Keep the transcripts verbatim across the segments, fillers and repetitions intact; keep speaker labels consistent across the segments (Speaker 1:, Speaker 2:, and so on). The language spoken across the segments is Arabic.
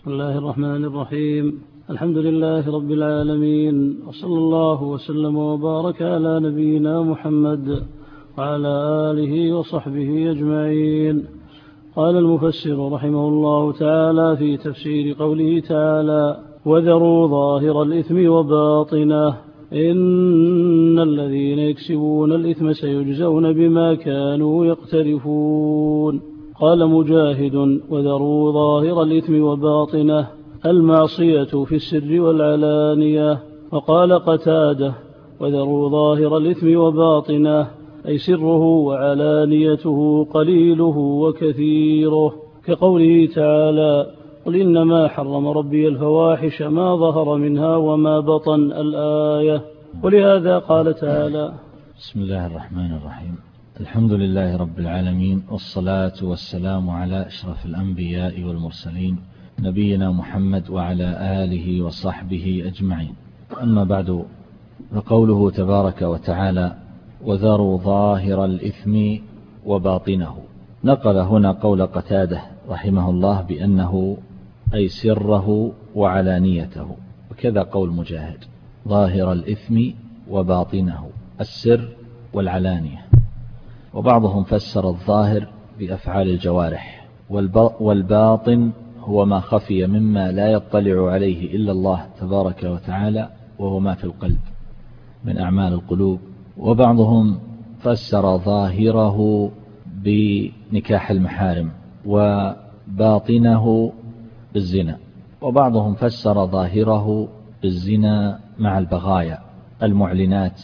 Speaker 1: بسم الله الرحمن الرحيم. الحمد لله رب العالمين، وصلى الله وسلم وبارك على نبينا محمد وعلى آله وصحبه أجمعين. قال المفسر رحمه الله تعالى في تفسير قوله تعالى: وذروا ظاهر الإثم وباطنه، إن الذين يكسبون الإثم سيجزون بما كانوا يقترفون. قال مجاهد: وذروا ظاهر الإثم وباطنه، المعصية في السر والعلانية. وقال قتادة: وذروا ظاهر الإثم وباطنه، أي سره وعلانيته، قليله وكثيره، كقوله تعالى: قل إنما حرم ربي الفواحش ما ظهر منها وما بطن، الآية. ولهذا قال تعالى:
Speaker 2: بسم الله الرحمن الرحيم. الحمد لله رب العالمين، والصلاة والسلام على أشرف الأنبياء والمرسلين، نبينا محمد وعلى آله وصحبه أجمعين. أما بعد، فقوله تبارك وتعالى: وذروا ظاهر الإثم وباطنه، نقل هنا قول قتادة رحمه الله بأنه أي سره وعلانيته، وكذا قول مجاهد: ظاهر الإثم وباطنه، السر والعلانية. وبعضهم فسر الظاهر بأفعال الجوارح، والباطن هو ما خفي مما لا يطلع عليه إلا الله تبارك وتعالى، وهو ما في القلب من أعمال القلوب. وبعضهم فسر ظاهره بنكاح المحارم، وباطنه بالزنا. وبعضهم فسر ظاهره بالزنا مع البغايا المعلنات،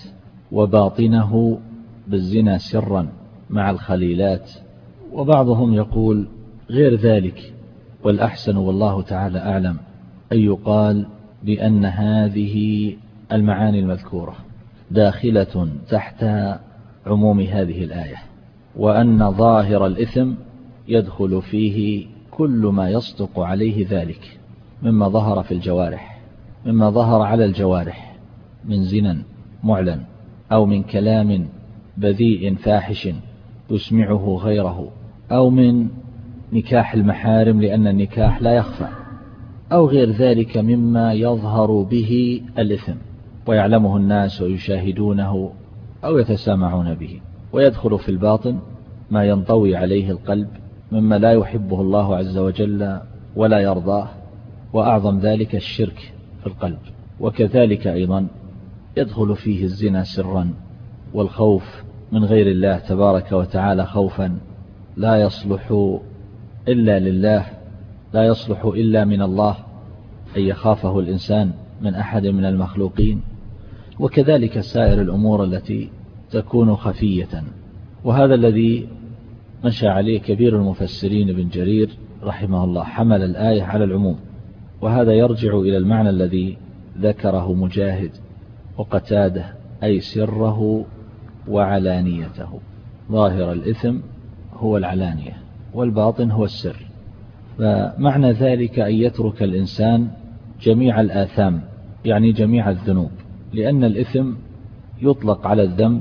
Speaker 2: وباطنه بالزنا سرا مع الخليلات. وبعضهم يقول غير ذلك، والأحسن والله تعالى أعلم أن يقال بأن هذه المعاني المذكورة داخلة تحت عموم هذه الآية، وأن ظاهر الإثم يدخل فيه كل ما يصدق عليه ذلك مما ظهر في الجوارح، مما ظهر على الجوارح من زنا معلن، أو من كلام بذيء فاحش يسمعه غيره، أو من نكاح المحارم لأن النكاح لا يخفى، أو غير ذلك مما يظهر به الإثم ويعلمه الناس ويشاهدونه أو يتسامعون به. ويدخل في الباطن ما ينطوي عليه القلب مما لا يحبه الله عز وجل ولا يرضاه، وأعظم ذلك الشرك في القلب. وكذلك أيضا يدخل فيه الزنا سرا، والخوف من غير الله تبارك وتعالى خوفا لا يصلح إلا لله، لا يصلح إلا من الله أن يخافه الإنسان من أحد من المخلوقين. وكذلك سائر الأمور التي تكون خفية. وهذا الذي مشى عليه كبير المفسرين ابن جرير رحمه الله، حمل الآية على العموم. وهذا يرجع إلى المعنى الذي ذكره مجاهد وقتاده، أي سره وعلانيته. ظاهر الإثم هو العلانية، والباطن هو السر. فمعنى ذلك أن يترك الإنسان جميع الآثام، يعني جميع الذنوب، لأن الإثم يطلق على الذنب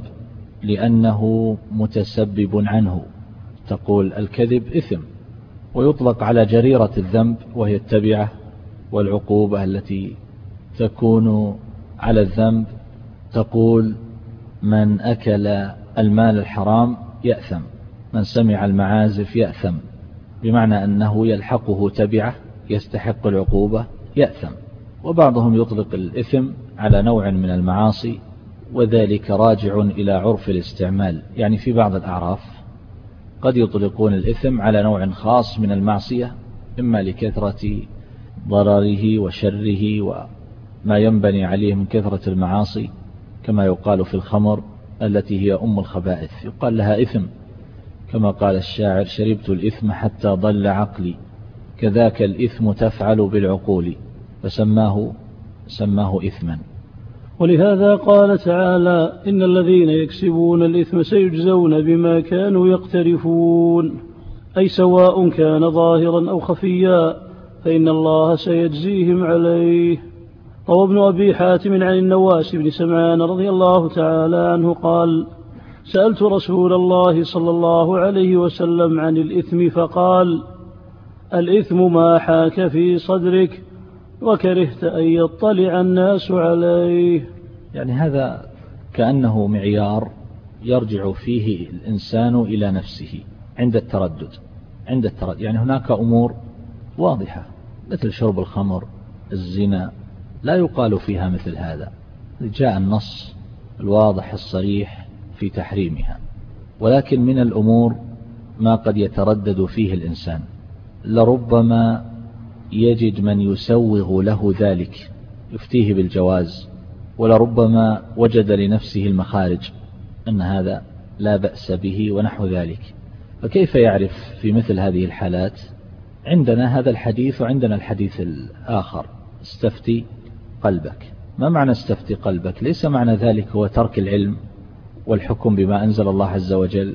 Speaker 2: لأنه متسبب عنه، تقول الكذب إثم. ويطلق على جريرة الذنب وهي التبعة والعقوبة التي تكون على الذنب، تقول من أكل المال الحرام يأثم، من سمع المعازف يأثم، بمعنى أنه يلحقه تبعة يستحق العقوبة يأثم. وبعضهم يطلق الإثم على نوع من المعاصي، وذلك راجع إلى عرف الاستعمال. يعني في بعض الأعراف قد يطلقون الإثم على نوع خاص من المعصية، إما لكثرة ضرره وشره وما ينبني عليه من كثرة المعاصي، كما يقال في الخمر التي هي أم الخبائث يقال لها إثم، كما قال الشاعر: شربت الإثم حتى ضل عقلي، كذاك الإثم تفعل بالعقول، فسماه سماه إثما.
Speaker 1: ولهذا قال تعالى: إن الذين يكسبون الإثم سيجزون بما كانوا يقترفون، أي سواء كان ظاهرا أو خفيا فإن الله سيجزيهم عليه. روى ابن أبي حاتم عن النواس بن سمعان رضي الله تعالى عنه قال: سألت رسول الله صلى الله عليه وسلم عن الإثم فقال: الإثم ما حاك في صدرك وكرهت أن يطلع الناس عليه.
Speaker 2: يعني هذا كأنه معيار يرجع فيه الإنسان إلى نفسه عند التردد عند التردد يعني هناك أمور واضحة مثل شرب الخمر، الزنا، لا يقال فيها مثل هذا، جاء النص الواضح الصريح في تحريمها. ولكن من الأمور ما قد يتردد فيه الإنسان، لربما يجد من يسوغ له ذلك يفتيه بالجواز، ولربما وجد لنفسه المخارج أن هذا لا بأس به ونحو ذلك. فكيف يعرف في مثل هذه الحالات؟ عندنا هذا الحديث وعندنا الحديث الآخر، استفتي قلبك. ما معنى استفتي قلبك؟ ليس معنى ذلك هو ترك العلم والحكم بما أنزل الله عز وجل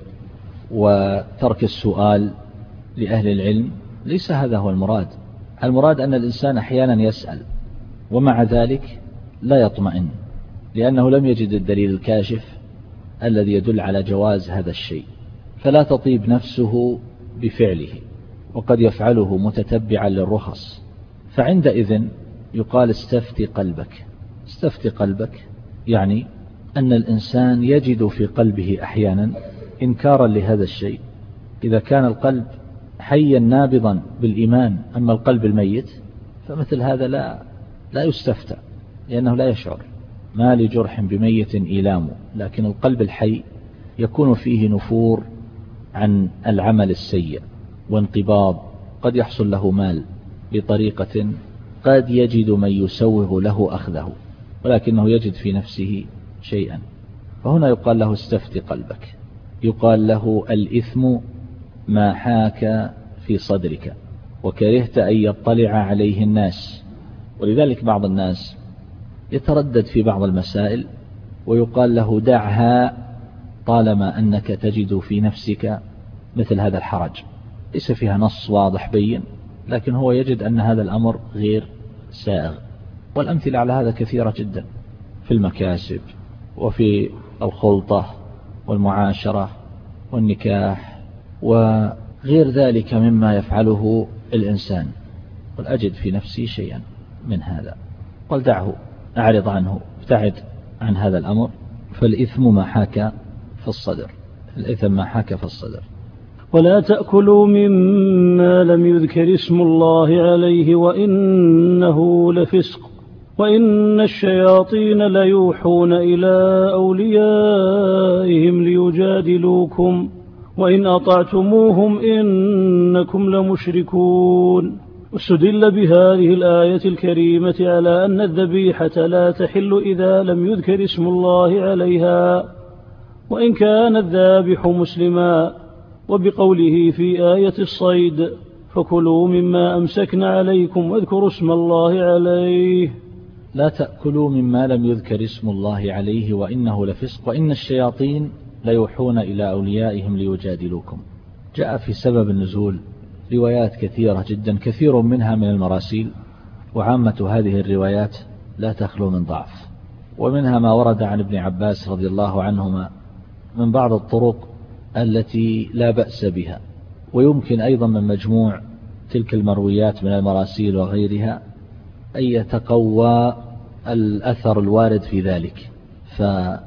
Speaker 2: وترك السؤال لأهل العلم، ليس هذا هو المراد. المراد أن الإنسان أحيانا يسأل ومع ذلك لا يطمئن، لأنه لم يجد الدليل الكاشف الذي يدل على جواز هذا الشيء، فلا تطيب نفسه بفعله، وقد يفعله متتبعا للرخص. فعندئذ يقال استفتي قلبك. استفتي قلبك يعني أن الإنسان يجد في قلبه أحيانا إنكارا لهذا الشيء. إذا كان القلب حيا نابضا بالإيمان، أما القلب الميت فمثل هذا لا لا يستفتى، لأنه لا يشعر. ما لجرح بميت إيلام، لكن القلب الحي يكون فيه نفور عن العمل السيء وانقباض، قد يحصل له مال بطريقة قد يجد من يسوغ له أخذه، ولكنه يجد في نفسه شيئا، فهنا يقال له استفتي قلبك. يقال له الإثم ما حاك في صدرك وكرهت أن يطلع عليه الناس. ولذلك بعض الناس يتردد في بعض المسائل ويقال له دعها طالما أنك تجد في نفسك مثل هذا الحرج، ليس فيها نص واضح بين، لكن هو يجد أن هذا الأمر غير سائغ. والأمثلة على هذا كثيرة جدا في المكاسب وفي الخلطة والمعاشرة والنكاح وغير ذلك مما يفعله الإنسان، قل أجد في نفسي شيئا من هذا، قل دعه، أعرض عنه، ابتعد عن هذا الأمر. فالإثم ما حاك في الصدر، الإثم ما حاك في الصدر.
Speaker 1: ولا تأكلوا مما لم يذكر اسم الله عليه وإنه لفسق وإن الشياطين ليوحون إلى أوليائهم ليجادلوكم وإن أطعتموهم إنكم لمشركون. واستدل بهذه الآية الكريمة على أن الذبيحة لا تحل إذا لم يذكر اسم الله عليها وإن كان الذابح مسلما، وبقوله في آية الصيد فكلوا مما أمسكن عليكم واذكروا اسم الله عليه.
Speaker 2: لا تأكلوا مما لم يذكر اسم الله عليه وإنه لفسق وإن الشياطين ليوحون إلى أوليائهم ليجادلوكم. جاء في سبب النزول روايات كثيرة جدا، كثير منها من المراسيل، وعامة هذه الروايات لا تخلو من ضعف، ومنها ما ورد عن ابن عباس رضي الله عنهما من بعض الطرق التي لا بأس بها، ويمكن أيضا من مجموع تلك المرويات من المراسيل وغيرها أن يتقوى الأثر الوارد في ذلك. ف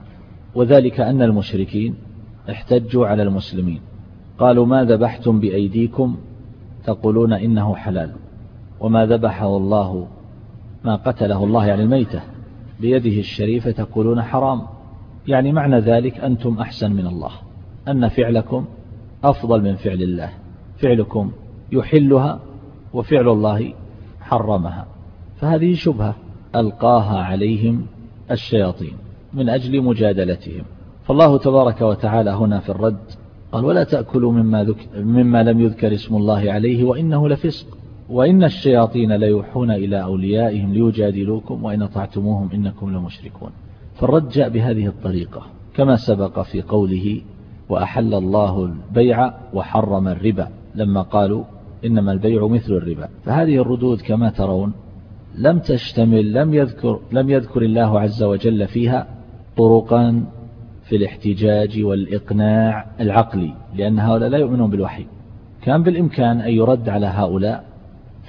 Speaker 2: وذلك أن المشركين احتجوا على المسلمين، قالوا ما ذبحتم بأيديكم تقولون إنه حلال، وما ذبحه الله ما قتله الله يعني الميتة بيده الشريفة تقولون حرام. يعني معنى ذلك أنتم أحسن من الله، أن فعلكم أفضل من فعل الله، فعلكم يحلها وفعل الله حرمها. فهذه شبهة ألقاها عليهم الشياطين من أجل مجادلتهم. فالله تبارك وتعالى هنا في الرد قال ولا تأكلوا مما, ذك... مما لم يذكر اسم الله عليه وإنه لفسق وإن الشياطين ليوحون إلى أوليائهم ليجادلوكم وإن أطعتموهم إنكم لمشركون. فالرد جاء بهذه الطريقة كما سبق في قوله وأحل الله البيع وحرم الربا لما قالوا إنما البيع مثل الربا. فهذه الردود كما ترون لم تشتمل لم يذكر, لم يذكر الله عز وجل فيها طرقا في الاحتجاج والإقناع العقلي، لأن هؤلاء لا يؤمنون بالوحي. كان بالإمكان أن يرد على هؤلاء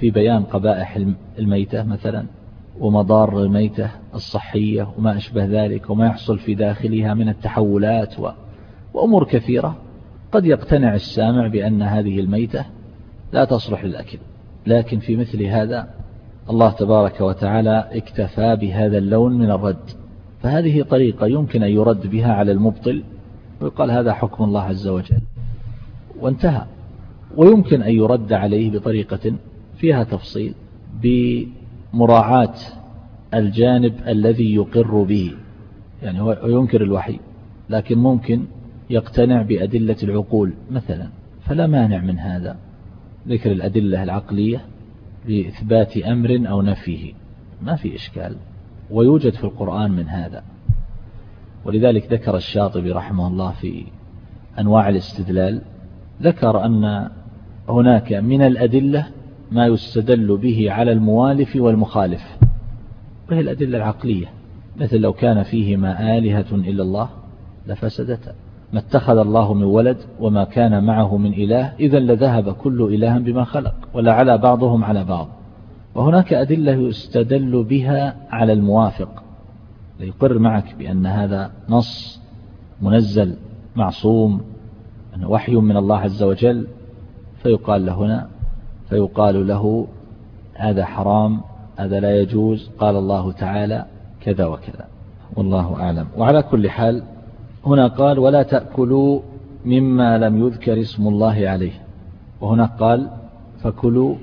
Speaker 2: في بيان قبائح الميتة مثلا ومضار الميتة الصحية وما أشبه ذلك وما يحصل في داخلها من التحولات وأمور كثيرة، قد يقتنع السامع بأن هذه الميتة لا تصلح للأكل، لكن في مثل هذا الله تبارك وتعالى اكتفى بهذا اللون من الرد، فهذه طريقة يمكن أن يرد بها على المبطل ويقال هذا حكم الله عز وجل وانتهى. ويمكن أن يرد عليه بطريقة فيها تفصيل بمراعاة الجانب الذي يقر به، يعني هو ينكر الوحي لكن ممكن يقتنع بأدلة العقول مثلا، فلا مانع من هذا، ذكر الأدلة العقلية لإثبات أمر أو نفيه ما في إشكال، ويوجد في القرآن من هذا. ولذلك ذكر الشاطبي رحمه الله في أنواع الاستدلال، ذكر أن هناك من الأدلة ما يستدل به على الموالف والمخالف، وهي الأدلة العقلية، مثل لو كان فيهما آلهة إلا الله لفسدتا، ما اتخذ الله من ولد وما كان معه من إله إذا لذهب كل إله بما خلق ولا على بعضهم على بعض. وهناك أدلة يستدل بها على الموافق، ليقر معك بأن هذا نص منزل معصوم وحي من الله عز وجل، فيقال له هنا فيقال له هذا حرام، هذا لا يجوز، قال الله تعالى كذا وكذا، والله أعلم. وعلى كل حال هنا قال ولا تأكلوا مما لم يذكر اسم الله عليه، وهنا قال فكلوا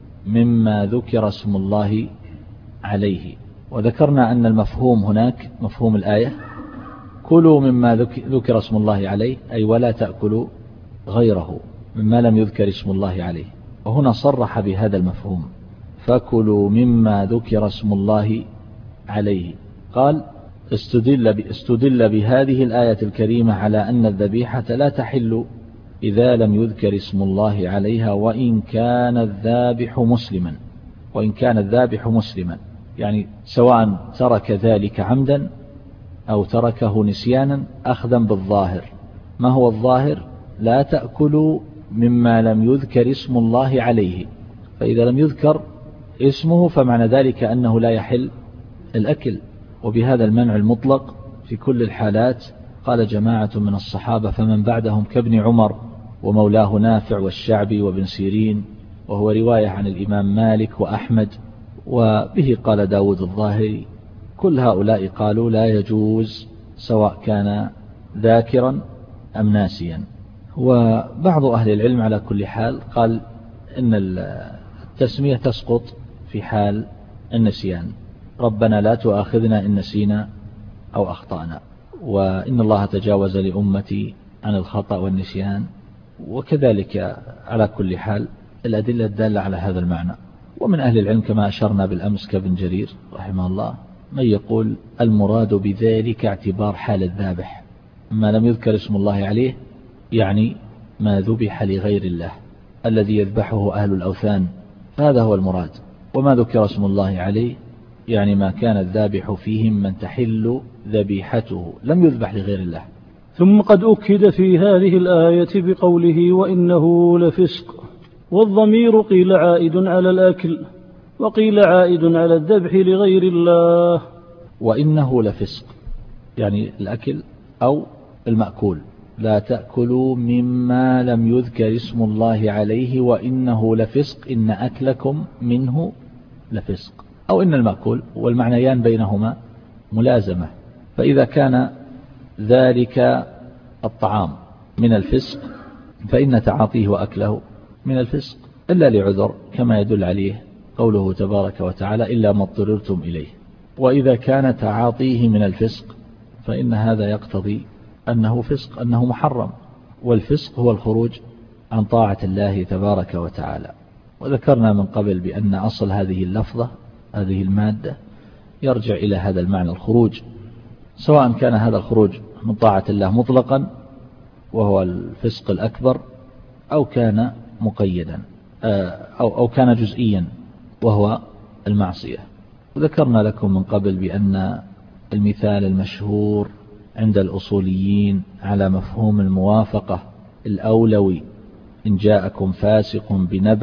Speaker 2: مما ذكر اسم الله عليه. وذكرنا أن المفهوم هناك مفهوم الآية كلوا مما ذكر اسم الله عليه، أي ولا تأكلوا غيره مما لم يذكر اسم الله عليه، وهنا صرح بهذا المفهوم فكلوا مما ذكر اسم الله عليه. قال استدل, استدل بهذه الآية الكريمة على أن الذبيحة لا تحل إذا لم يذكر اسم الله عليها وإن كان الذابح مسلما، وإن كان الذابح مسلما يعني سواء ترك ذلك عمدا أو تركه نسيانا أخذا بالظاهر. ما هو الظاهر؟ لا تأكلوا مما لم يذكر اسم الله عليه، فإذا لم يذكر اسمه فمعنى ذلك أنه لا يحل الأكل. وبهذا المنع المطلق في كل الحالات قال جماعة من الصحابة فمن بعدهم كابن عمر ومولاه نافع والشعبي وابن سيرين، وهو رواية عن الإمام مالك وأحمد، وبه قال داود الظاهري، كل هؤلاء قالوا لا يجوز سواء كان ذاكرا أم ناسيا. وبعض أهل العلم على كل حال قال إن التسمية تسقط في حال النسيان، ربنا لا تؤاخذنا إن نسينا أو أخطأنا، وإن الله تجاوز لأمتي عن الخطأ والنسيان، وكذلك على كل حال الأدلة الدالة على هذا المعنى. ومن أهل العلم كما أشرنا بالأمس كابن جرير رحمه الله من يقول المراد بذلك اعتبار حال الذابح، ما لم يذكر اسم الله عليه يعني ما ذبح لغير الله الذي يذبحه أهل الأوثان، فهذا هو المراد. وما ذكر اسم الله عليه يعني ما كان الذابح فيهم من تحل ذبيحته لم يذبح لغير الله.
Speaker 1: ثم قد أكد في هذه الآية بقوله وإنه لفسق، والضمير قيل عائد على الأكل وقيل عائد على الذبح لغير الله.
Speaker 2: وإنه لفسق يعني الأكل أو المأكول، لا تأكلوا مما لم يذكر اسم الله عليه وإنه لفسق إن أكلكم منه لفسق، أو إن المأكول، والمعنيان بينهما ملازمة. فإذا كان ذلك الطعام من الفسق فإن تعاطيه وأكله من الفسق إلا لعذر كما يدل عليه قوله تبارك وتعالى إلا ما اضطررتم إليه. وإذا كان تعاطيه من الفسق فإن هذا يقتضي أنه فسق، أنه محرم، والفسق هو الخروج عن طاعة الله تبارك وتعالى. وذكرنا من قبل بأن أصل هذه اللفظة هذه المادة يرجع إلى هذا المعنى الخروج، سواء كان هذا الخروج من طاعة الله مطلقا وهو الفسق الأكبر أو كان مقيدا أو, أو كان جزئيا وهو المعصية. وذكرنا لكم من قبل بأن المثال المشهور عند الأصوليين على مفهوم الموافقة الأولوي إن جاءكم فاسق بنبأ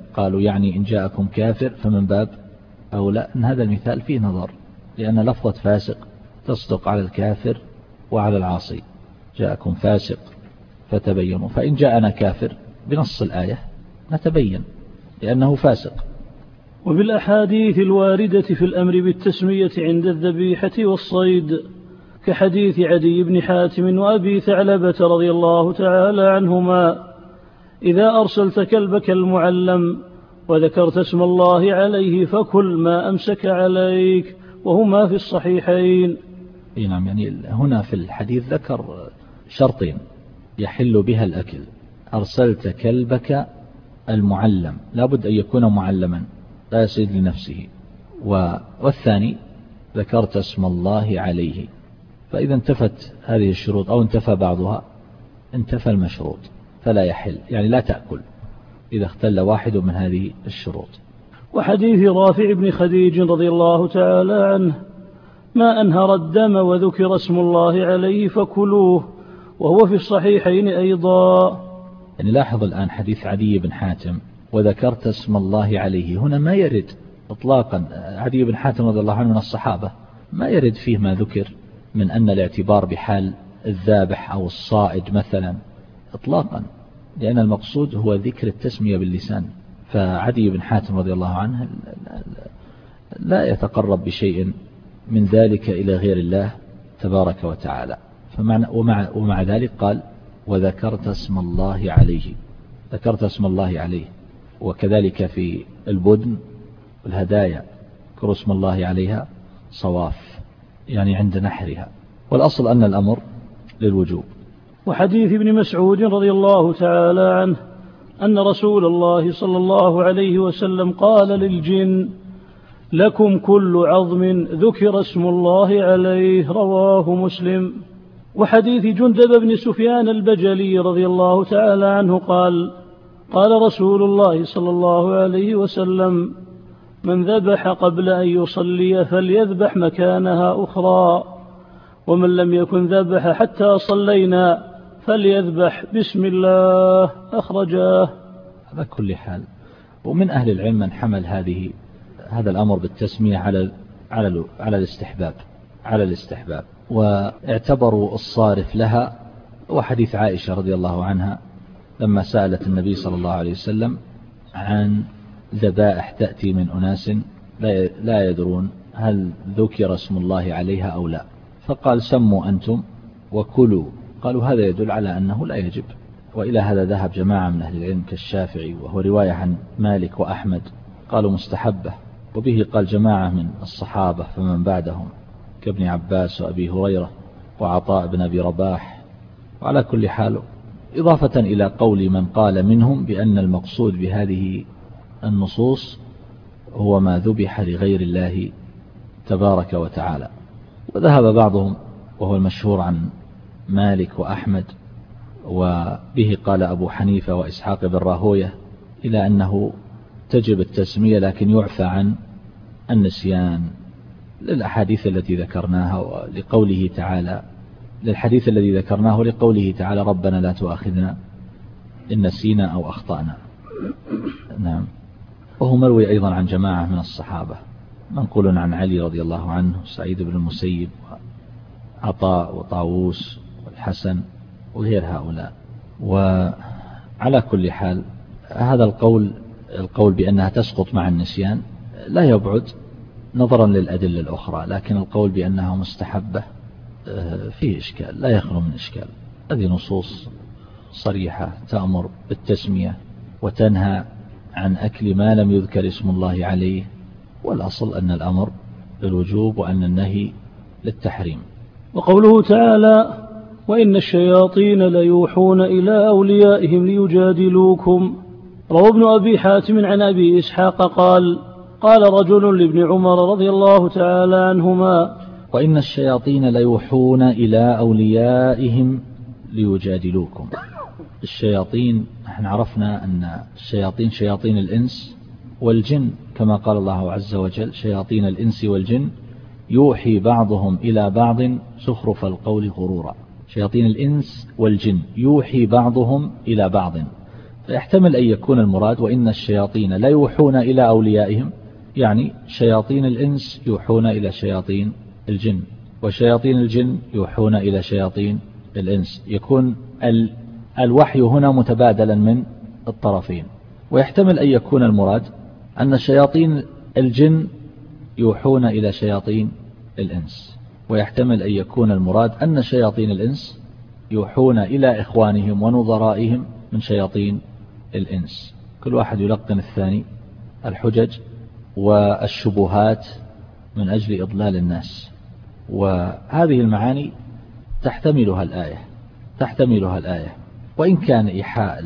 Speaker 2: قالوا يعني إن جاءكم كافر فمن باب أولى أن هذا المثال فيه نظر، لأن لفظة فاسق تصدق على الكافر وعلى العاصي. جاءكم فاسق فتبينوا، فإن جاءنا كافر بنص الآية نتبين لأنه فاسق.
Speaker 1: وبالأحاديث الواردة في الأمر بالتسمية عند الذبيحة والصيد كحديث عدي بن حاتم وأبي ثعلبة رضي الله تعالى عنهما: إذا أرسلت كلبك المعلم وذكرت اسم الله عليه فكل ما أمسك عليك، وهما في الصحيحين.
Speaker 2: نعم، يعني هنا في الحديث ذكر شرطين يحل بها الأكل: أرسلت كلبك المعلم، لابد أن يكون معلما لا يصيد لنفسه، والثاني ذكرت اسم الله عليه. فإذا انتفت هذه الشروط أو انتفى بعضها انتفى المشروط، فلا يحل، يعني لا تأكل إذا اختل واحد من هذه الشروط.
Speaker 1: وحديث رافع بن خديج رضي الله تعالى عنه: ما أنهر الدم وذكر اسم الله عليه فكلوه، وهو في الصحيحين أيضا.
Speaker 2: يعني لاحظ الآن حديث عدي بن حاتم وذكرت اسم الله عليه، هنا ما يرد إطلاقا. عدي بن حاتم رضي الله عنه من الصحابة، ما يرد فيه ما ذكر من أن الاعتبار بحال الذابح أو الصائد مثلا إطلاقا، لأن المقصود هو ذكر التسمية باللسان. فعدي بن حاتم رضي الله عنه لا يتقرب بشيء من ذلك إلى غير الله تبارك وتعالى. فمعنى ومع, ومع ذلك قال: وذكرت اسم الله عليه، ذكرت اسم الله عليه. وكذلك في البدن والهدايا ذكر اسم الله عليها صواف، يعني عند نحرها، والأصل أن الأمر للوجوب.
Speaker 1: وحديث ابن مسعود رضي الله تعالى عنه أن رسول الله صلى الله عليه وسلم قال للجن: لكم كل عظم ذكر اسم الله عليه، رواه مسلم. وحديث جندب بن سفيان البجلي رضي الله تعالى عنه قال: قال رسول الله صلى الله عليه وسلم: من ذبح قبل أن يصلي فليذبح مكانها أخرى، ومن لم يكن ذبح حتى صلينا فليذبح بسم الله، أخرجاه.
Speaker 2: على كل حال، ومن أهل العلم من حمل هذه هذا الأمر بالتسمية على على على الاستحباب على الاستحباب واعتبروا الصارف لها وحديث عائشة رضي الله عنها لما سألت النبي صلى الله عليه وسلم عن ذبائح تأتي من أناس لا يدرون هل ذكر اسم الله عليها أو لا، فقال: سموا أنتم وكلوا. قالوا: هذا يدل على أنه لا يجب. وإلى هذا ذهب جماعة من أهل العلم كالشافعي، وهو رواية عن مالك وأحمد، قالوا مستحبة. وبه قال جماعة من الصحابة فمن بعدهم كابن عباس وأبي هريرة وعطاء بن أبي رباح. وعلى كل حال، إضافة إلى قول من قال منهم بأن المقصود بهذه النصوص هو ما ذبح لغير الله تبارك وتعالى. وذهب بعضهم، وهو المشهور عن مالك وأحمد، وبه قال أبو حنيفة وإسحاق بن راهوية، إلى أنه تجب التسمية لكن يعفى عن النسيان للأحاديث التي ذكرناها، ولقوله تعالى للحديث الذي ذكرناه لقوله تعالى: ربنا لا تؤاخذنا إن نسينا أو أخطأنا. نعم. وهو مروي أيضا عن جماعة من الصحابة، منقول عن علي رضي الله عنه، سعيد بن المسيب، عطاء وطاووس والحسن وغير هؤلاء. وعلى كل حال، هذا القول القول بأنها تسقط مع النسيان لا يبعد نظرا للأدلة الأخرى، لكن القول بأنها مستحبة فيه إشكال، لا يخلو من إشكال. هذه نصوص صريحة تأمر بالتسمية وتنهى عن أكل ما لم يذكر اسم الله عليه، والأصل أن الأمر للوجوب وأن النهي للتحريم.
Speaker 1: وقوله تعالى: وإن الشياطين ليوحون إلى أوليائهم ليجادلوكم، روى ابن أبي حاتم عن أبي إسحاق قال: قال رجل لابن عمر رضي الله تعالى عنهما:
Speaker 2: وإن الشياطين ليوحون إلى أوليائهم ليجادلوكم. الشياطين، نحن عرفنا أن الشياطين شياطين الإنس والجن، كما قال الله عز وجل: شياطين الإنس والجن يوحي بعضهم إلى بعض زخرف القول غرورا. شياطين الإنس والجن يوحي بعضهم إلى بعض، فيحتمل أن يكون المراد وإن الشياطين لا يوحون إلى أوليائهم، يعني شياطين الإنس يوحون إلى شياطين الجن، وشياطين الجن يوحون إلى شياطين الإنس، يكون ال الوحي هنا متبادلا من الطرفين. ويحتمل أن يكون المراد أن شياطين الجن يوحون إلى شياطين الإنس، ويحتمل أن يكون المراد أن شياطين الإنس يوحون إلى إخوانهم ونظرائهم من شياطين الإنس. كل واحد يلقن الثاني الحجج والشبهات من أجل إضلال الناس. وهذه المعاني تحتملها الآية تحتملها الآية وإن كان إيحاء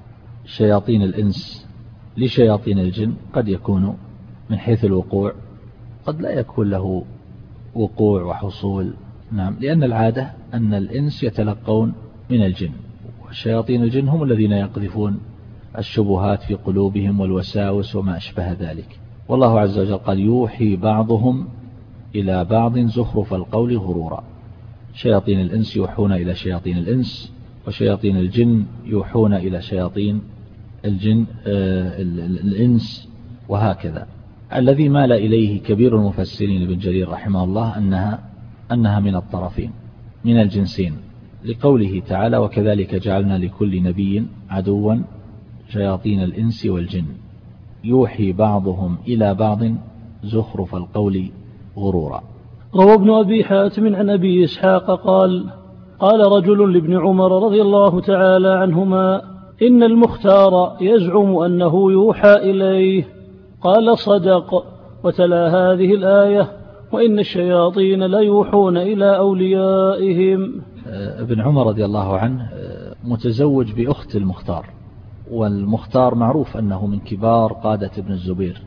Speaker 2: شياطين الإنس لشياطين الجن قد يكون من حيث الوقوع، قد لا يكون له وقوع وحصول. نعم، لأن العادة أن الإنس يتلقون من الجن، وشياطين الجن هم الذين يقذفون الشبهات في قلوبهم والوساوس وما أشبه ذلك. والله عز وجل قال يوحي بعضهم إلى بعض زخرف القول غرورا. شياطين الإنس يوحون إلى شياطين الإنس، وشياطين الجن يوحون إلى شياطين الجن آه الإنس، وهكذا. الذي مال إليه كبير المفسرين ابن جرير رحمه الله أنها أنها من الطرفين، من الجنسين، لقوله تعالى وكذلك جعلنا لكل نبي عدوا شياطين الإنس والجن يوحي بعضهم إلى بعض زخرف القول غرورا.
Speaker 1: روى ابن أبي حاتم عن أبي إسحاق قال قال رجل لابن عمر رضي الله تعالى عنهما إن المختار يزعم أنه يوحى إليه، قال صدق، وتلا هذه الآية وإن الشياطين لا يوحون إلى أوليائهم.
Speaker 2: ابن عمر رضي الله عنه متزوج بأخت المختار، والمختار معروف أنه من كبار قادة ابن الزبير،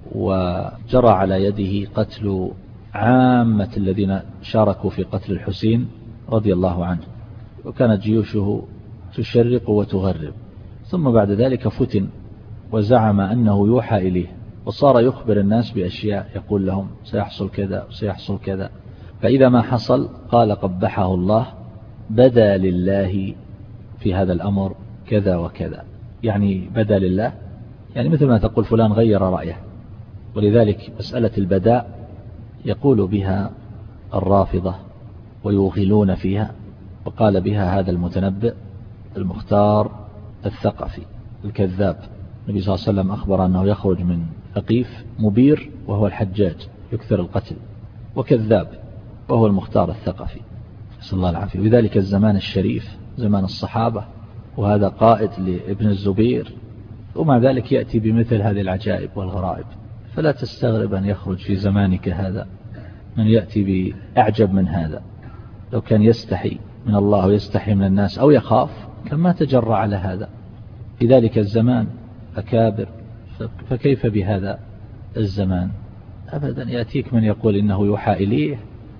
Speaker 2: وجرى على يده قتل عامة الذين شاركوا في قتل الحسين رضي الله عنه، وكانت جيوشه تشرق وتغرب. ثم بعد ذلك فتن وزعم أنه يوحى إليه، وصار يخبر الناس بأشياء يقول لهم سيحصل كذا وسيحصل كذا، فإذا ما حصل قال قبحه الله بدا لله في هذا الأمر كذا وكذا، يعني بدا لله، يعني مثل ما تقول فلان غير رأيه. ولذلك مسألة البداء يقول بها الرافضة ويوغلون فيها، وقال بها هذا المتنبئ المختار الثقفي الكذاب. النبي صلى الله عليه وسلم أخبر أنه يخرج من ثقيف مبير وهو الحجاج يكثر القتل، وكذاب وهو المختار الثقفي، نسأل الله العافية. وذلك الزمان الشريف زمان الصحابة، وهذا قائد لابن الزبير، ومع ذلك يأتي بمثل هذه العجائب والغرائب. فلا تستغرب أن يخرج في زمانك هذا من يأتي بأعجب من هذا. لو كان يستحي من الله ويستحي من الناس أو يخاف كان ما تجرأ على هذا في ذلك الزمان أكابر، فكيف بهذا الزمان؟ أبدا. يأتيك من يقول إنه يوحى إليه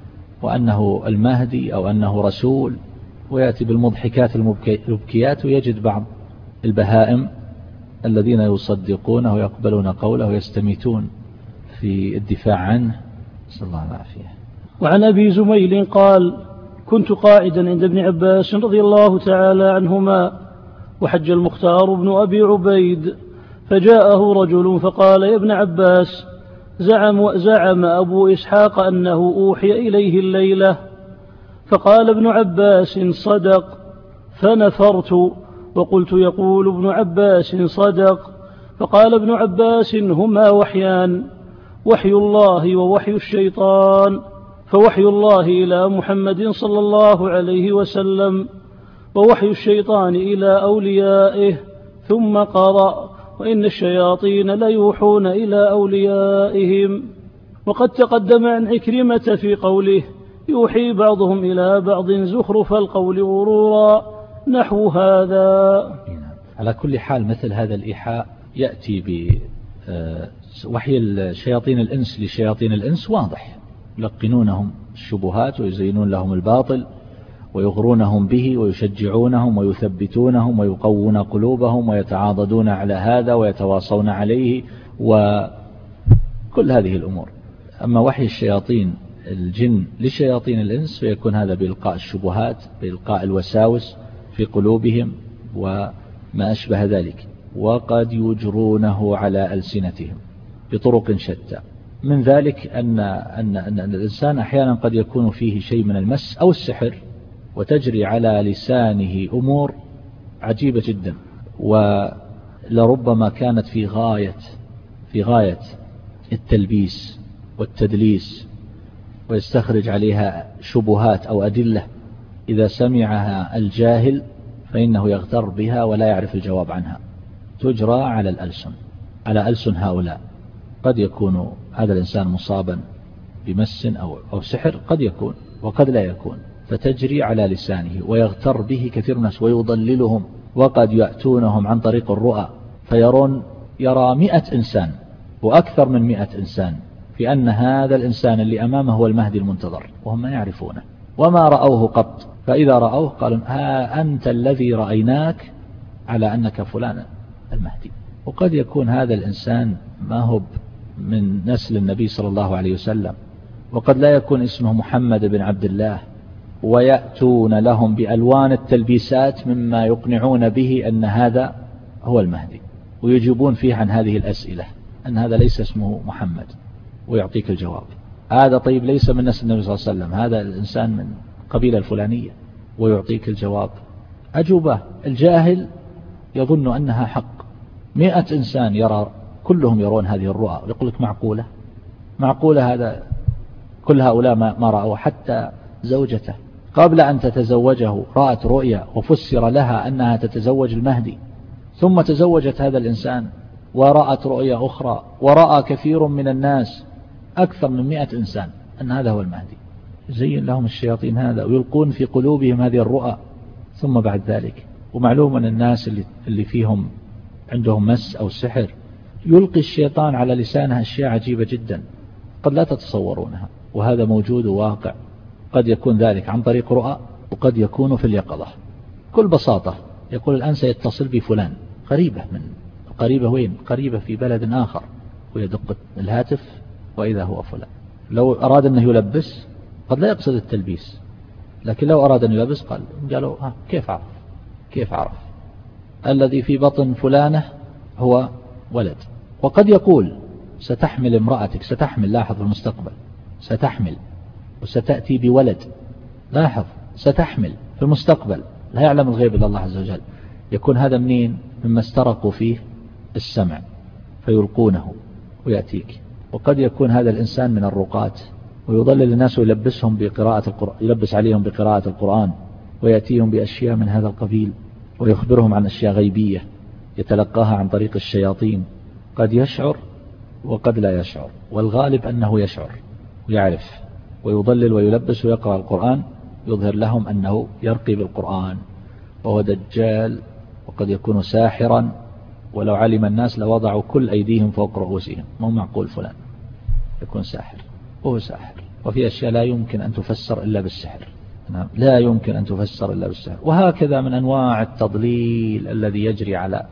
Speaker 2: وأنه المهدي أو أنه رسول، ويأتي بالمضحكات المبكيات، ويجد بعض البهائم الذين يصدقونه ويقبلون قوله ويستميتون في الدفاع عنه، نسأل الله العافية.
Speaker 1: وعن أبي زميل قال كنت قاعدا عند ابن عباس رضي الله تعالى عنهما وحج المختار بن أبي عبيد، فجاءه رجل فقال يا ابن عباس زعم, زعم أبو إسحاق أنه أوحي إليه الليلة. فقال ابن عباس صدق، فنفرت وقلت يقول ابن عباس صدق. فقال ابن عباس هما وحيان، وحي الله ووحي الشيطان، فوحي الله إلى محمد صلى الله عليه وسلم، ووحي الشيطان إلى أوليائه. ثم قرأ وإن الشياطين ليوحون إلى أوليائهم. وقد تقدم عن عكرمة في قوله يوحي بعضهم إلى بعض زخرف القول غرورا نحو هذا.
Speaker 2: على كل حال مثل هذا الإيحاء يأتي بوحي الشياطين الإنس لشياطين الإنس واضح، يلقنونهم الشبهات ويزينون لهم الباطل ويغرونهم به ويشجعونهم ويثبتونهم ويقوون قلوبهم ويتعاضدون على هذا ويتواصون عليه وكل هذه الأمور. أما وحي الشياطين الجن لشياطين الإنس فيكون هذا بإلقاء الشبهات، بإلقاء الوساوس في قلوبهم ما أشبه ذلك، وقد يجرونه على ألسنتهم بطرق شتى. من ذلك أن, أن, أن الإنسان أحيانا قد يكون فيه شيء من المس أو السحر، وتجري على لسانه أمور عجيبة جدا، ولربما كانت في غاية في غاية التلبيس والتدليس، ويستخرج عليها شبهات أو أدلة إذا سمعها الجاهل فإنه يغتر بها ولا يعرف الجواب عنها. تجرى على الألسن على ألسن هؤلاء. قد يكون هذا الإنسان مصابا بمس أو, أو سحر، قد يكون وقد لا يكون، فتجري على لسانه ويغتر به كثير من الناس ويضللهم. وقد يأتونهم عن طريق الرؤى فيرون يرى مئة إنسان وأكثر من مئة إنسان في أن هذا الإنسان اللي أمامه هو المهدي المنتظر، وهم ما يعرفونه وما رأوه قط. فإذا رأوه قالوا ها أنت الذي رأيناك على أنك فلان المهدي. وقد يكون هذا الإنسان ما هو من نسل النبي صلى الله عليه وسلم، وقد لا يكون اسمه محمد بن عبد الله، ويأتون لهم بألوان التلبيسات مما يقنعون به أن هذا هو المهدي، ويجيبون فيه عن هذه الأسئلة أن هذا ليس اسمه محمد، ويعطيك الجواب. هذا طيب ليس من نسل النبي صلى الله عليه وسلم، هذا الإنسان من قبيلة الفلانية، ويعطيك الجواب. أجوبة. الجاهل يظن أنها حق. مئة إنسان يرى كلهم يرون هذه الرؤى، يقول لك معقولة معقولة هذا كل هؤلاء ما رأوا. حتى زوجته قبل أن تتزوجه رأت رؤيا وفسر لها أنها تتزوج المهدي، ثم تزوجت هذا الإنسان ورأت رؤيا أخرى، ورأى كثير من الناس أكثر من مئة إنسان أن هذا هو المهدي. زين لهم الشياطين هذا ويلقون في قلوبهم هذه الرؤى. ثم بعد ذلك، ومعلوم أن الناس اللي, اللي فيهم عندهم مس أو سحر يلقي الشيطان على لسانها أشياء عجيبة جدا قد لا تتصورونها، وهذا موجود وواقع. قد يكون ذلك عن طريق رؤى، وقد يكون في اليقظة. كل بساطة يقول الآن سيتصل بفلان، قريبة من قريبة وين؟ قريبة في بلد آخر، ويدق الهاتف وإذا هو فلان. لو أراد أنه يلبس قد لا يقصد التلبيس، لكن لو أراد أن يلبس قال قالوا ها كيف عرف كيف عرف الذي في بطن فلانة هو ولد. وقد يقول ستحمل امرأتك، ستحمل، لاحظ في المستقبل ستحمل وستأتي بولد، لاحظ ستحمل في المستقبل، لا يعلم الغيب إلا الله عز وجل. يكون هذا منين؟ مما استرقوا فيه السمع فيلقونه ويأتيك. وقد يكون هذا الإنسان من الرقاة ويضلل الناس ويلبسهم بقراءة القرآن، يلبس عليهم بقراءة القرآن، ويأتيهم بأشياء من هذا القبيل، ويخبرهم عن أشياء غيبية يتلقاها عن طريق الشياطين. قد يشعر وقد لا يشعر، والغالب أنه يشعر ويعرف، ويضلل ويلبس ويقرأ القرآن، يظهر لهم أنه يرقي بالقرآن وهو دجال، وقد يكون ساحرا، ولو علم الناس لوضعوا كل أيديهم فوق رؤوسهم. مو معقول فلان يكون ساحر، وهو ساحر. وفي أشياء لا يمكن أن تفسر إلا بالسحر، نعم لا يمكن أن تفسر إلا بالسحر. وهكذا من أنواع التضليل الذي يجري على.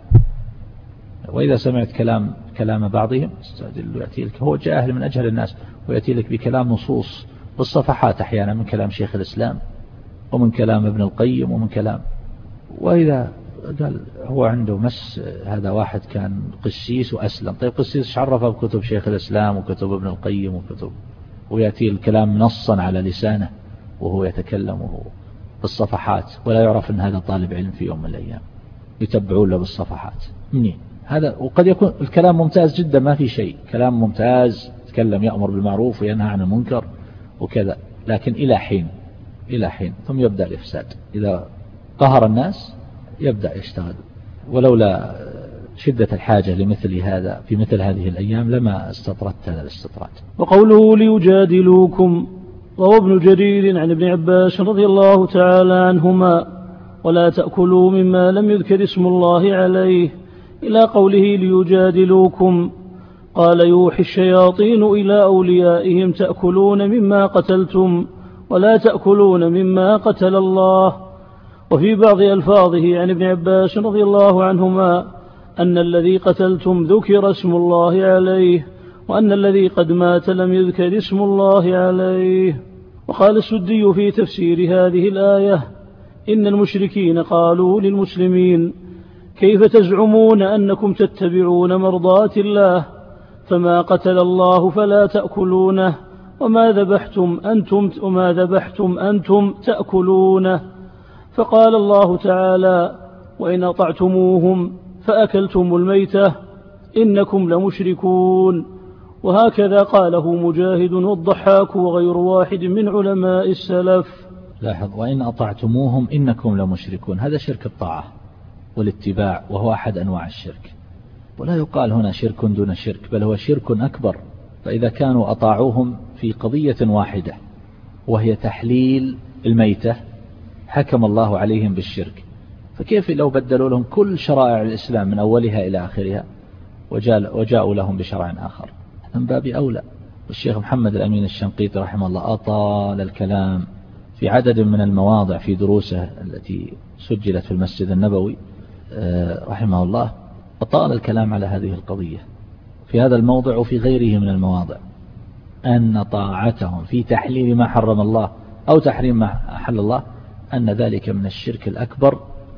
Speaker 2: وإذا سمعت كلام كلام بعضهم استعجل يأتي لك، هو جاهل من أجهل الناس، ويأتي لك بكلام نصوص بالصفحات أحيانا من كلام شيخ الإسلام ومن كلام ابن القيم ومن كلام. وإذا قال هو عنده مس، هذا واحد كان قسيس وأسلم. طيب قسيس ايش عرفه بكتب شيخ الإسلام وكتب ابن القيم وكتب، ويأتي الكلام نصا على لسانه وهو يتكلم وهو بالصفحات، ولا يعرف أن هذا طالب علم في يوم من الأيام، يتبعون له بالصفحات منين هذا. وقد يكون الكلام ممتاز جدا، ما في شيء، كلام ممتاز، يتكلم يأمر بالمعروف وينهى عن المنكر وكذا، لكن إلى حين إلى حين ثم يبدأ الإفساد. إذا قهر الناس يبدأ يشتغل. ولولا شدة الحاجة لمثل هذا في مثل هذه الأيام لما استطردت هذا الاستطراد.
Speaker 1: وقوله ليجادلوكم، روى ابن جرير عن ابن عباس رضي الله تعالى عنهما: ولا تأكلوا مما لم يذكر اسم الله عليه، إلى قوله ليجادلوكم. قال: يوحي الشياطين إلى أوليائهم تأكلون مما قتلتم ولا تأكلون مما قتل الله. وفي بعض ألفاظه عن ابن عباس رضي الله عنهما أن الذي قتلتم ذكر اسم الله عليه، وأن الذي قد مات لم يذكر اسم الله عليه. وقال السدي في تفسير هذه الآية: إن المشركين قالوا للمسلمين: كيف تزعمون أنكم تتبعون مرضات الله فما قتل الله فلا تأكلونه وما ذبحتم أنتم, وما ذبحتم أنتم تأكلونه. فقال الله تعالى وإن أطعتموهم فأكلتم الميتة إنكم لمشركون. وهكذا قاله مجاهد والضحاك وغير واحد من علماء السلف.
Speaker 2: لاحظ وإن أطعتموهم إنكم لمشركون، هذا شرك الطاعة والاتباع، وهو أحد أنواع الشرك، ولا يقال هنا شرك دون شرك، بل هو شرك أكبر. فإذا كانوا أطاعوهم في قضية واحدة وهي تحليل الميتة حكم الله عليهم بالشرك، فكيف لو بدلوا لهم كل شرائع الإسلام من أولها إلى آخرها وجاءوا لهم بشرع آخر؟ من باب أولى. والشيخ محمد الأمين الشنقيطي رحمه الله أطال الكلام في عدد من المواضع في دروسه التي سجلت في المسجد النبوي رحمه الله، أطال الكلام على هذه القضية في هذا الموضع وفي غيره من المواضع، أن طاعتهم في تحليل ما حرم الله أو تحريم ما أحل الله أن ذلك من الشرك الأكبر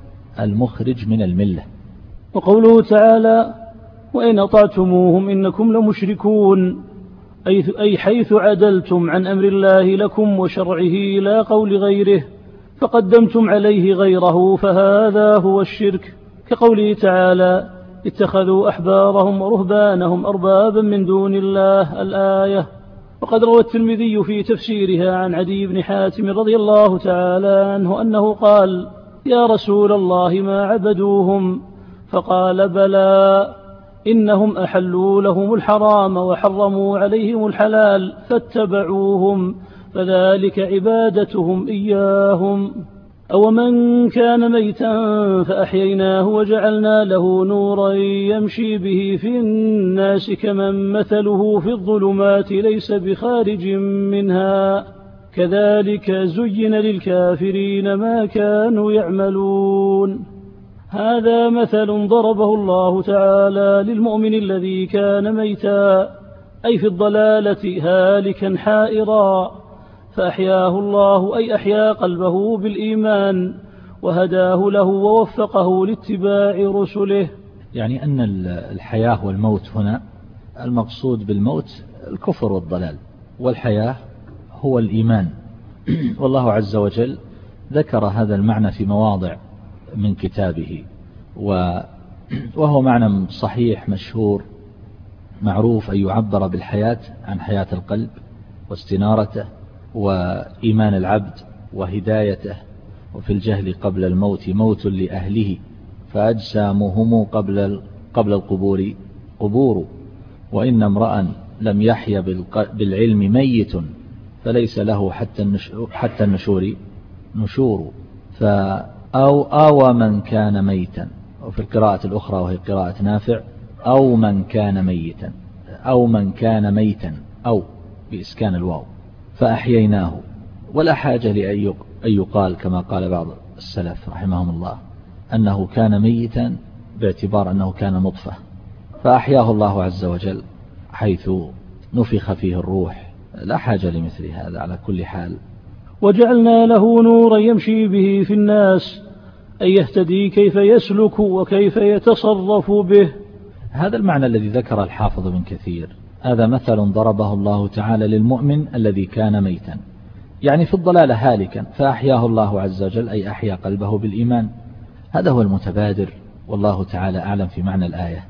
Speaker 2: المخرج من الملة.
Speaker 1: وقوله تعالى وإن أطعتموهم إنكم لمشركون، أي حيث عدلتم عن أمر الله لكم وشرعه لا قول غيره فقدمتم عليه غيره فهذا هو الشرك، كقوله تعالى اتخذوا أحبارهم ورهبانهم أربابا من دون الله الآية. وقد روى الترمذي في تفسيرها عن عدي بن حاتم رضي الله تعالى عنه أنه قال يا رسول الله ما عبدوهم؟ فقال بلى إنهم أحلوا لهم الحرام وحرموا عليهم الحلال فاتبعوهم فذلك عبادتهم إياهم. أو من كان ميتا فأحييناه وجعلنا له نورا يمشي به في الناس كمن مثله في الظلمات ليس بخارج منها كذلك زين للكافرين ما كانوا يعملون. هذا مثل ضربه الله تعالى للمؤمن الذي كان ميتا أي في الضلالة هالكا حائرا فأحياه الله أي أحيا قلبه بالإيمان وهداه له ووفقه لاتباع رسله.
Speaker 2: يعني أن الحياة والموت هنا المقصود بالموت الكفر والضلال، والحياة هو الإيمان. والله عز وجل ذكر هذا المعنى في مواضع من كتابه، وهو معنى صحيح مشهور معروف أن يعبر بالحياة عن حياة القلب واستنارته وإيمان العبد وهدايته. وفي الجهل قبل الموت موت لأهله فأجسامهم قبل قبل القبور قبور، وإن امرأ لم يحيا بالعلم ميت فليس له حتى النشور نشور. فأو أو من كان ميتا، وفي القراءة الأخرى وهي قراءة نافع أو من كان ميتا أو من كان ميتا أو بإسكان الواو فأحييناه. ولا حاجة لأن يقال كما قال بعض السلف رحمهم الله أنه كان ميتا باعتبار أنه كان نطفة، فأحياه الله عز وجل حيث نفخ فيه الروح. لا حاجة لمثل هذا على كل حال.
Speaker 1: وجعلنا له نورا يمشي به في الناس أن يهتدي كيف يسلك وكيف يتصرف به.
Speaker 2: هذا المعنى الذي ذكر الحافظ بن كثير، هذا مثل ضربه الله تعالى للمؤمن الذي كان ميتا يعني في الضلالة هالكا فأحياه الله عز وجل أي أحيا قلبه بالإيمان. هذا هو المتبادر، والله تعالى أعلم في معنى الآية.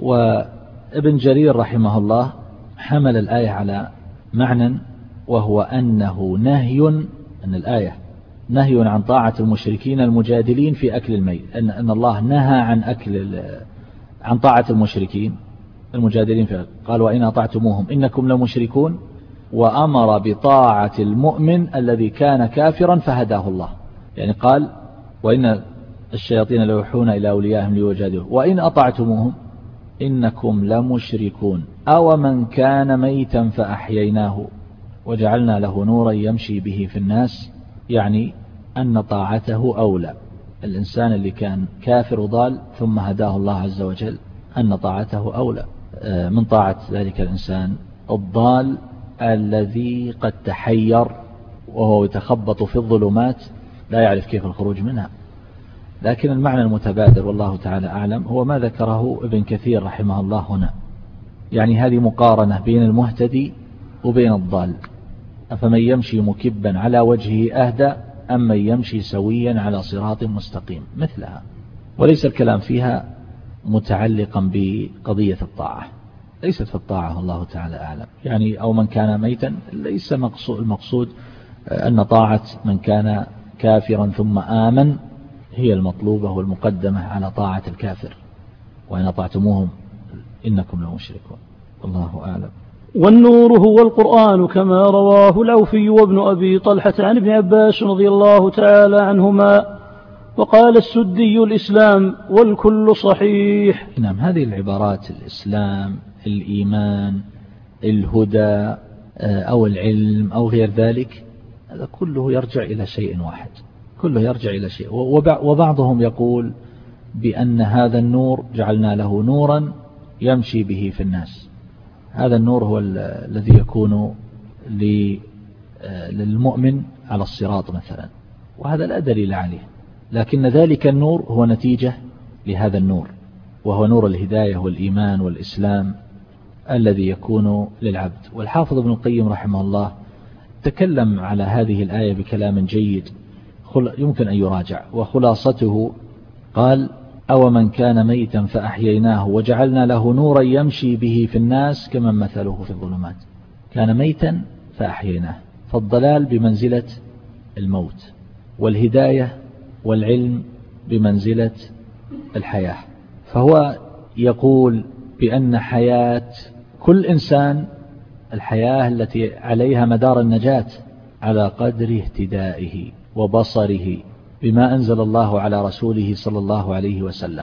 Speaker 2: وابن جرير رحمه الله حمل الآية على معنى، وهو أنه نهي، أن الآية نهي عن طاعة المشركين المجادلين في أكل الميت، أن, أن الله نهى عن أكل عن طاعة المشركين المجادلين في، قال وإن أطعتموهم إنكم لمشركون، وأمر بطاعة المؤمن الذي كان كافرا فهداه الله. يعني قال وإن الشياطين ليوحون إلى أوليائهم ليجادلوا وإن أطعتموهم إنكم لمشركون أو من كان ميتا فأحييناه وجعلنا له نورا يمشي به في الناس، يعني أن طاعته أولى. الإنسان اللي كان كافر ضال ثم هداه الله عز وجل أن طاعته أولى من طاعة ذلك الإنسان الضال الذي قد تحير وهو يتخبط في الظلمات لا يعرف كيف الخروج منها. لكن المعنى المتبادر والله تعالى أعلم هو ما ذكره ابن كثير رحمه الله هنا، يعني هذه مقارنة بين المهتدي وبين الضال. أفمن يمشي مكبا على وجهه أهدى أم من يمشي سويا على صراط مستقيم، مثلها. وليس الكلام فيها متعلقا بقضية الطاعة، ليست في الطاعة الله تعالى أعلم، يعني أو من كان ميتا، ليس المقصود أن طاعة من كان كافرا ثم آمن هي المطلوبة والمقدمة على طاعة الكافر، وإن أطعتموهم إنكم لمشركون، والله أعلم.
Speaker 1: والنور هو القرآن كما رواه العوفي وابن أبي طلحة عن ابن عباس رضي الله تعالى عنهما. وقال السدي الإسلام والكل صحيح.
Speaker 2: نعم، هذه العبارات الإسلام، الإيمان، الهدى أو العلم أو غير ذلك، هذا كله يرجع إلى شيء واحد، كله يرجع إلى شيء. وبعضهم يقول بأن هذا النور جعلنا له نورا يمشي به في الناس. هذا النور هو الذي يكون للمؤمن على الصراط مثلا، وهذا لا دليل عليه، لكن ذلك النور هو نتيجة لهذا النور، وهو نور الهداية والإيمان والإسلام الذي يكون للعبد. والحافظ ابن القيم رحمه الله تكلم على هذه الآية بكلام جيد يمكن أن يراجع، وخلاصته قال: أو من كان ميتا فأحييناه وجعلنا له نورا يمشي به في الناس كمن مثله في الظلمات. كان ميتا فأحييناه، فالضلال بمنزلة الموت، والهداية والعلم بمنزلة الحياة. فهو يقول بأن حياة كل إنسان، الحياة التي عليها مدار النجاة، على قدر اهتدائه وبصره بما أنزل الله على رسوله صلى الله عليه وسلم.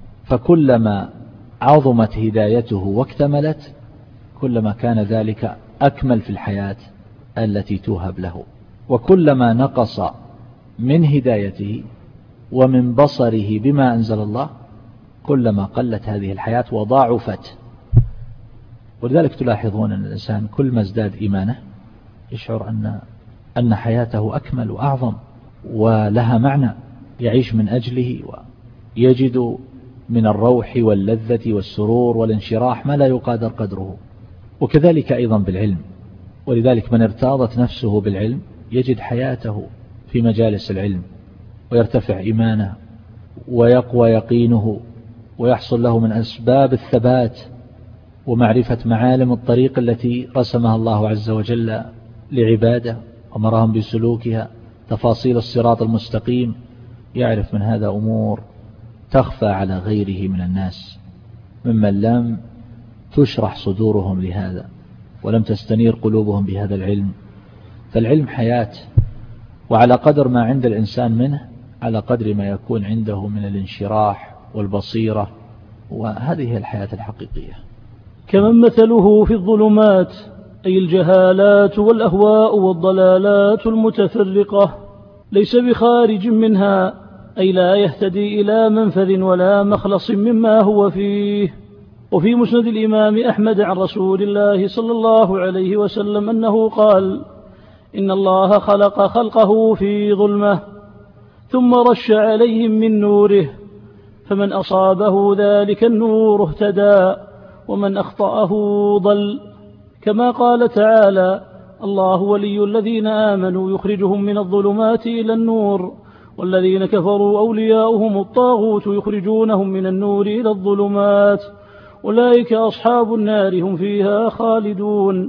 Speaker 2: فكلما عظمت هدايته واكتملت، كلما كان ذلك أكمل في الحياة التي توهب له. وكلما نقص من هدايته ومن بصره بما أنزل الله، كلما قلت هذه الحياة وضاعفت. ولذلك تلاحظون أن الإنسان كل ما ازداد إيمانه يشعر أن أن حياته أكمل وأعظم ولها معنى يعيش من أجله، ويجد من الروح واللذة والسرور والانشراح ما لا يقادر قدره. وكذلك أيضا بالعلم، ولذلك من ارتاضت نفسه بالعلم يجد حياته في مجالس العلم، ويرتفع إيمانه ويقوى يقينه، ويحصل له من أسباب الثبات ومعرفة معالم الطريق التي رسمها الله عز وجل لعباده أمرهم بسلوكها، تفاصيل الصراط المستقيم. يعرف من هذا أمور تخفى على غيره من الناس ممن لم تشرح صدورهم لهذا ولم تستنير قلوبهم بهذا العلم. فالعلم حياة، وعلى قدر ما عند الإنسان منه على قدر ما يكون عنده من الانشراح والبصيرة، وهذه الحياة الحقيقية.
Speaker 1: كمن مثله في الظلمات، أي الجهالات والأهواء والضلالات المتفرقة، ليس بخارج منها، أي لا يهتدي إلى منفذ ولا مخلص مما هو فيه. وفي مسند الإمام أحمد عن رسول الله صلى الله عليه وسلم أنه قال: إن الله خلق خلقه في ظلمة ثم رش عليهم من نوره، فمن أصابه ذلك النور اهتدى ومن أخطأه ضل. كما قال تعالى: الله ولي الذين آمنوا يخرجهم من الظلمات إلى النور، والذين كفروا أولياؤهم الطاغوت يخرجونهم من النور إلى الظلمات، أولئك أصحاب النار هم فيها خالدون.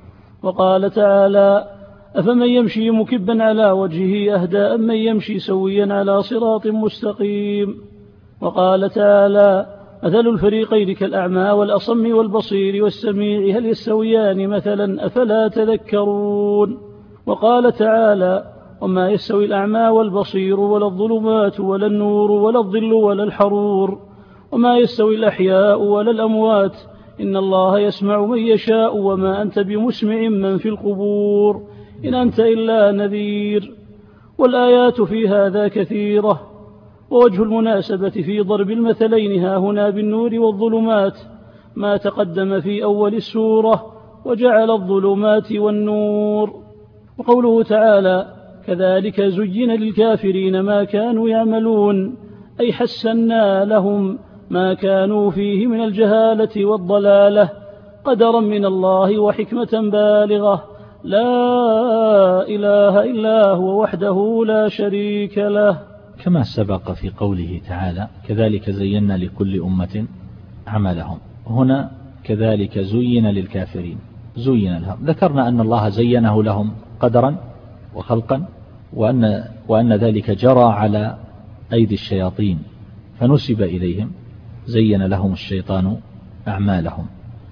Speaker 1: وقال تعالى: أفمن يمشي مكبا على وجهه أهدى أم من يمشي سويا على صراط مستقيم. وقال تعالى: مثل الفريقين كالأعمى والأصم والبصير والسميع هل يستويان مثلا أفلا تذكرون. وقال تعالى: وما يستوي الأعمى والبصير ولا الظلمات ولا النور ولا الظل ولا الحرور، وما يستوي الأحياء ولا الأموات، إن الله يسمع من يشاء وما أنت بمسمع من في القبور إن أنت إلا نذير. والآيات في هذا كثيرة. ووجه المناسبة في ضرب المثلين ها هنا بالنور والظلمات ما تقدم في أول السورة: وجعل الظلمات والنور. وقوله تعالى: كذلك زين للكافرين ما كانوا يعملون، أي حسنا لهم ما كانوا فيه من الجهالة والضلالة قدرا من الله وحكمة بالغة لا إله إلا هو وحده لا شريك له.
Speaker 2: كما سبق في قوله تعالى كذلك زينا لكل أمة عملهم، هنا كذلك زين للكافرين، زين لهم. ذكرنا أن الله زينه لهم قدرا وخلقا، وأن, وأن ذلك جرى على أيدي الشياطين فنسب إليهم، زين لهم الشيطان أعمالهم.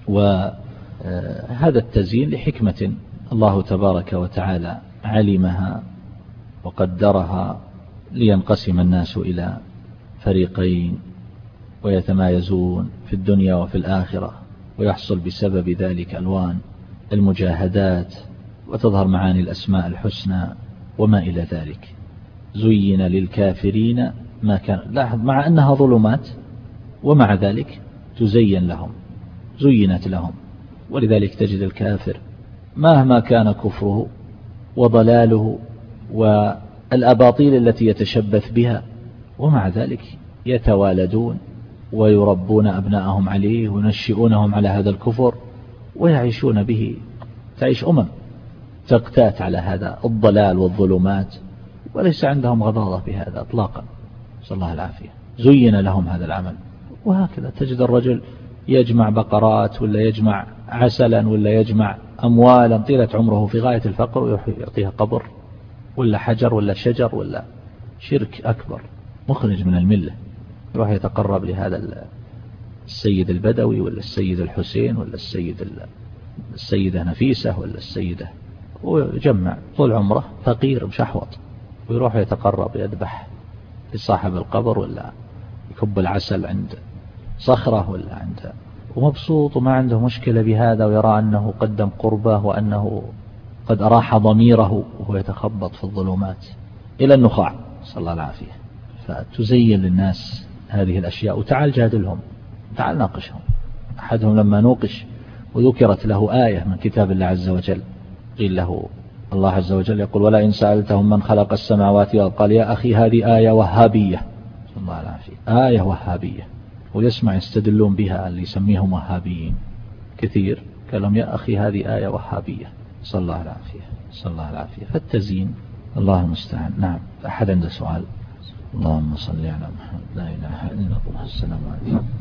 Speaker 2: وهذا التزيين لحكمة الله تبارك وتعالى علمها وقدرها لينقسم الناس إلى فريقين ويتمايزون في الدنيا وفي الآخرة، ويحصل بسبب ذلك ألوان المجاهدات وتظهر معاني الأسماء الحسنى وما إلى ذلك. زين للكافرين ما كان، لاحظ مع أنها ظلمات ومع ذلك تزين لهم، زينت لهم. ولذلك تجد الكافر مهما كان كفره وضلاله والأباطيل التي يتشبث بها، ومع ذلك يتوالدون ويربون أبناءهم عليه وينشئونهم على هذا الكفر ويعيشون به. تعيش أمم تقتات على هذا الضلال والظلمات وليس عندهم غضاضة بهذا اطلاقا، صلى الله العافية. زين لهم هذا العمل. وهكذا تجد الرجل يجمع بقرات ولا يجمع عسلا ولا يجمع أموالا طيلة عمره في غاية الفقر ويعطيها قبر ولا حجر ولا شجر ولا شرك أكبر مخرج من الملة. يروح يتقرب لهذا السيد البدوي ولا السيد الحسين ولا السيد السيدة نفيسة ولا السيدة، ويجمع طول عمره فقير مشحوط، ويروح يتقرب يذبح لصاحب القبر ولا يكب العسل عند صخرة ولا عند، ومبسوط وما عنده مشكلة بهذا، ويرى أنه قدم قربه وأنه قد أراح ضميره، وهو يتخبط في الظلمات إلى النخاع، صلى الله العافية. فتزين للناس هذه الأشياء. وتعال جادلهم، تعال ناقشهم. أحدهم لما نوقش وذكرت له آية من كتاب الله عز وجل قيل له الله عز وجل يقول ولا إن سألتهم من خلق السماوات والأرض قال يا أخي هذه آية وهابية، صلى الله العافية، آية وهابية. ويسمع يستدلون بها اللي يسميهم وهابيين كثير، قال لهم يا أخي هذه آية وهابية، صلى الله العافية، صلى الله العافية. فالتزيين الله المستعان. نعم. أحد عنده سؤال؟ اللهم صل على محمد. لا إله إلا الله. السلام عليكم.